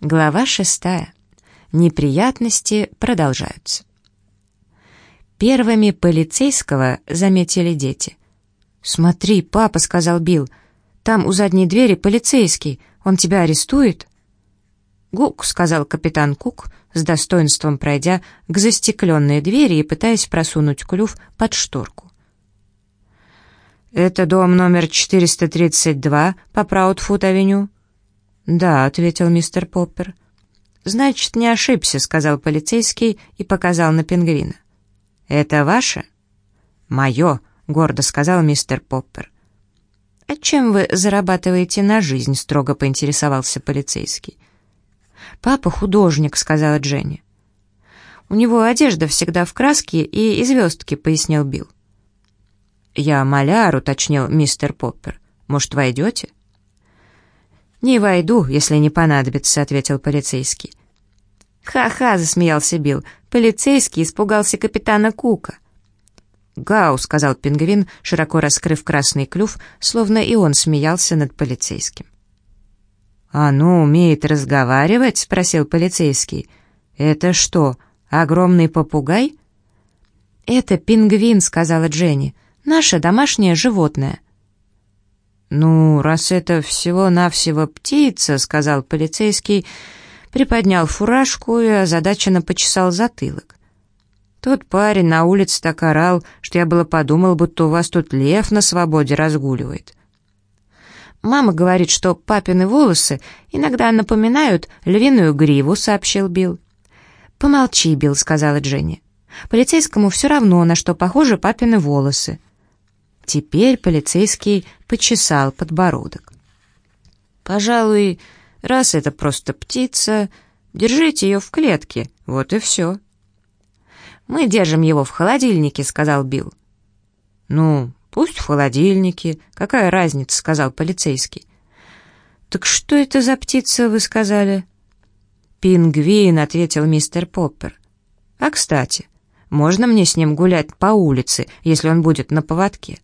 Глава 6. Неприятности продолжаются. Первыми полицейского заметили дети. «Смотри, папа», — сказал Билл, — «там у задней двери полицейский, он тебя арестует?» «Гук», — сказал капитан Кук, с достоинством пройдя к застекленной двери и пытаясь просунуть клюв под шторку. «Это дом номер 432 по Праудфуд-авеню?» «Да», — ответил мистер Поппер. «Значит, не ошибся», — сказал полицейский и показал на пингвина. «Это ваше?» «Мое», — гордо сказал мистер Поппер. «А чем вы зарабатываете на жизнь?» — строго поинтересовался полицейский. «Папа художник», — сказала Дженни. «У него одежда всегда в краске и звездки», — пояснил Билл. «Я маляр», — уточнил мистер Поппер. «Может, войдете?» «Не войду, если не понадобится», — ответил полицейский. «Ха-ха», — засмеялся Билл. «Полицейский испугался капитана Кука». «Гау», — сказал пингвин, широко раскрыв красный клюв, словно и он смеялся над полицейским. «Оно умеет разговаривать?» — спросил полицейский. «Это что, огромный попугай?» «Это пингвин», — сказала Дженни. «Наше домашнее животное». «Ну, раз это всего-навсего птица», — сказал полицейский, приподнял фуражку и озадаченно почесал затылок. «Тот парень на улице так орал, что я было подумал, будто у вас тут лев на свободе разгуливает». «Мама говорит, что папины волосы иногда напоминают львиную гриву», — сообщил Билл. «Помолчи, Билл», — сказала Дженни. «Полицейскому все равно, на что похожи папины волосы». Теперь полицейский почесал подбородок. «Пожалуй, раз это просто птица, держите ее в клетке, вот и все». «Мы держим его в холодильнике», — сказал Билл. «Ну, пусть в холодильнике, какая разница», — сказал полицейский. «Так что это за птица, вы сказали?» «Пингвин», — ответил мистер Поппер. «А, кстати, можно мне с ним гулять по улице, если он будет на поводке?»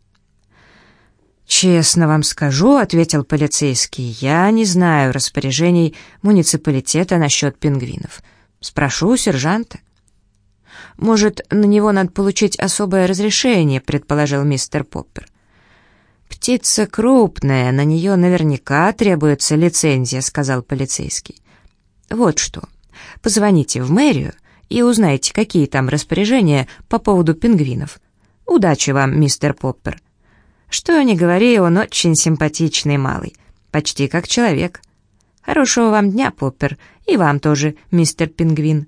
«Честно вам скажу», — ответил полицейский, — «я не знаю распоряжений муниципалитета насчет пингвинов. Спрошу у сержанта». «Может, на него надо получить особое разрешение», — предположил мистер Поппер. «Птица крупная, на нее наверняка требуется лицензия», — сказал полицейский. «Вот что, позвоните в мэрию и узнайте, какие там распоряжения по поводу пингвинов. Удачи вам, мистер Поппер. Что ни говори, он очень симпатичный малый, почти как человек. Хорошего вам дня, Поппер, и вам тоже, мистер Пингвин».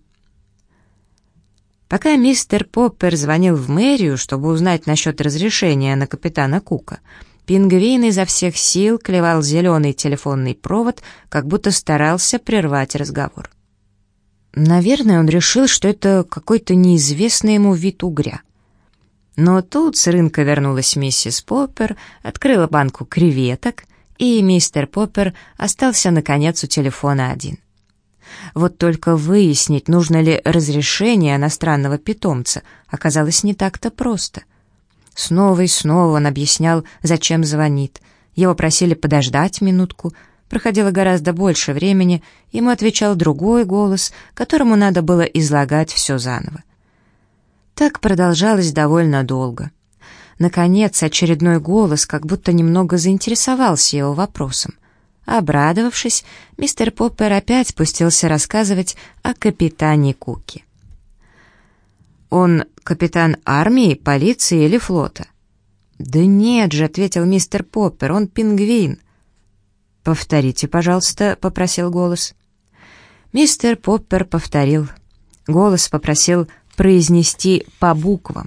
Пока мистер Поппер звонил в мэрию, чтобы узнать насчет разрешения на капитана Кука, пингвин изо всех сил клевал зеленый телефонный провод, как будто старался прервать разговор. Наверное, он решил, что это какой-то неизвестный ему вид угря. Но тут с рынка вернулась миссис Поппер, открыла банку креветок, и мистер Поппер остался, наконец, у телефона один. Вот только выяснить, нужно ли разрешение иностранного питомца, оказалось не так-то просто. Снова и снова он объяснял, зачем звонит. Его просили подождать минутку. Проходило гораздо больше времени, ему отвечал другой голос, которому надо было излагать все заново. Так продолжалось довольно долго. Наконец, очередной голос как будто немного заинтересовался его вопросом. Обрадовавшись, мистер Поппер опять пустился рассказывать о капитане Куке. «Он капитан армии, полиции или флота?» «Да нет же», — ответил мистер Поппер, — «он пингвин». «Повторите, пожалуйста», — попросил голос. Мистер Поппер повторил. Голос попросил произнести по буквам.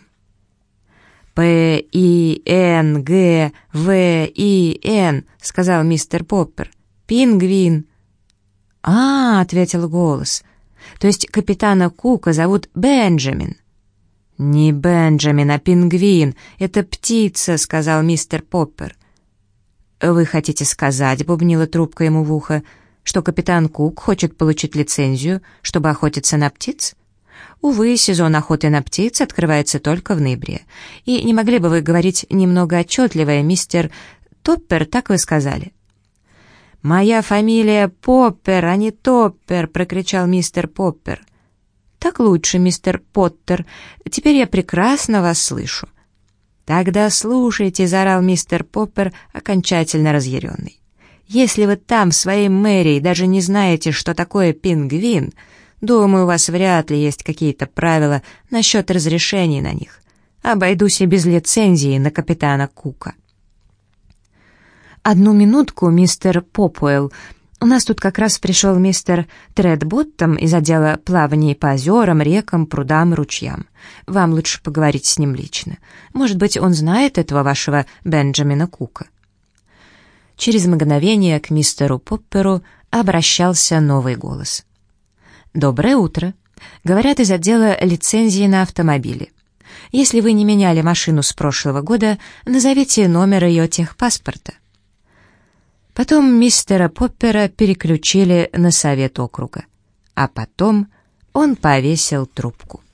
«П-И-Н-Г-В-И-Н», — сказал мистер Поппер. «Пингвин». «А, — ответил голос, — то есть капитана Кука зовут Бенджамин». «Не Бенджамин, а пингвин. Это птица», — сказал мистер Поппер. «Вы хотите сказать, — бубнила трубка ему в ухо, — что капитан Кук хочет получить лицензию, чтобы охотиться на птиц? Увы, сезон охоты на птиц открывается только в ноябре. И не могли бы вы говорить немного отчетливее, мистер Топпер, так вы сказали?» «Моя фамилия Поппер, а не Топпер!» — прокричал мистер Поппер. «Так лучше, мистер Поттер. Теперь я прекрасно вас слышу». «Тогда слушайте», — заорал мистер Поппер, окончательно разъяренный. «Если вы там, в своей мэрии, даже не знаете, что такое пингвин, думаю, у вас вряд ли есть какие-то правила насчет разрешений на них. Обойдусь и без лицензии на капитана Кука». «Одну минутку, мистер Попуэлл. У нас тут как раз пришел мистер Тредботтом из отдела плаваний по озерам, рекам, прудам и ручьям. Вам лучше поговорить с ним лично. Может быть, он знает этого вашего Бенджамина Кука». Через мгновение к мистеру Попперу обращался новый голос. «Доброе утро. Говорят из отдела лицензии на автомобили. Если вы не меняли машину с прошлого года, назовите номер ее техпаспорта». Потом мистера Поппера переключили на совет округа. А потом он повесил трубку.